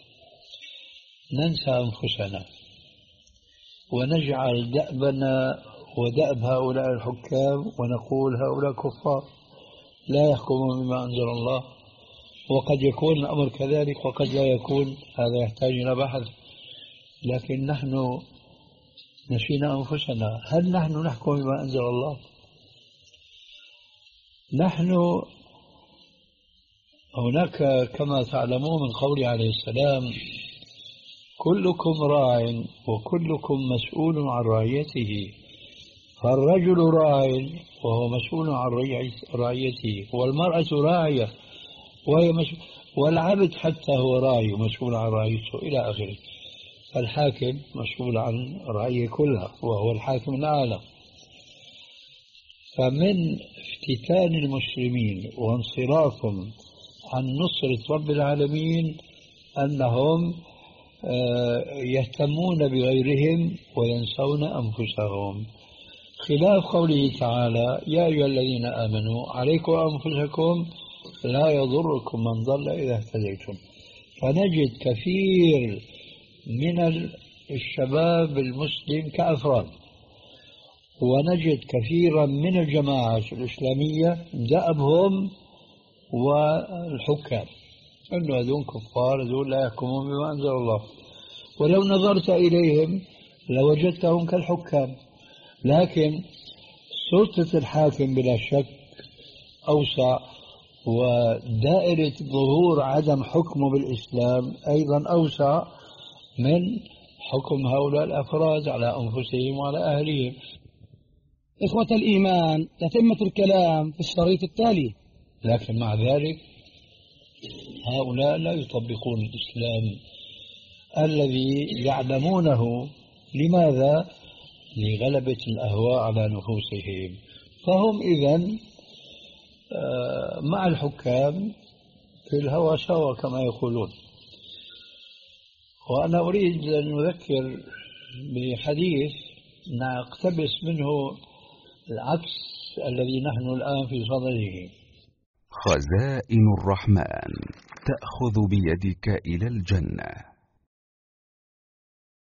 ننسى أنفسنا ونجعل دأبنا ودأب هؤلاء الحكام ونقول هؤلاء كفار لا يحكمون بما أنزل الله. وقد يكون الأمر كذلك وقد لا يكون، هذا يحتاج إلى بحث. لكن نحن نسينا أنفسنا، هل نحن نحكم بما أنزل الله؟ نحن هناك كما تعلمون من قوله عليه السلام كلكم راع وكلكم مسؤول عن رعيته، فالرجل راع وهو مسؤول عن رعيته، والمرأة راعية وهي مسؤول، والعبد حتى هو راعي ومسؤول عن رعيته إلى آخره. فالحاكم مسؤول عن رعية كلها وهو الحاكم الأعلى. فمن افتتان المسلمين وانصرافهم عن نصرة رب العالمين أنهم يهتمون بغيرهم وينسون أنفسهم، خلاف قوله تعالى يا أيها الذين آمنوا عليكم أنفسكم لا يضركم من ضل إذا اهتديتم. فنجد كثير من الشباب المسلم كأفراد، ونجد كثيرا من الجماعات الإسلامية دأبهم والحكام أنه هذول كفار، هذول لا يحكمون بما أنزل الله. ولو نظرت إليهم لوجدتهم كالحكام، لكن سلطة الحاكم بلا شك أوسع، ودائرة ظهور عدم حكمه بالإسلام أيضا أوسع من حكم هؤلاء الأفراد على أنفسهم وعلى أهلهم. إخوة الإيمان، تتمة الكلام في الشريط التالي. لكن مع ذلك هؤلاء لا يطبقون الإسلام الذي يعلمونه. لماذا؟ لغلبة الأهواء على نفوسهم. فهم إذن مع الحكام في الهوى سوا كما يقولون. وأنا أريد أن أذكر بحديث نقتبس منه العكس الذي نحن الآن في صدده. خزائن الرحمن تأخذ بيدك إلى الجنة.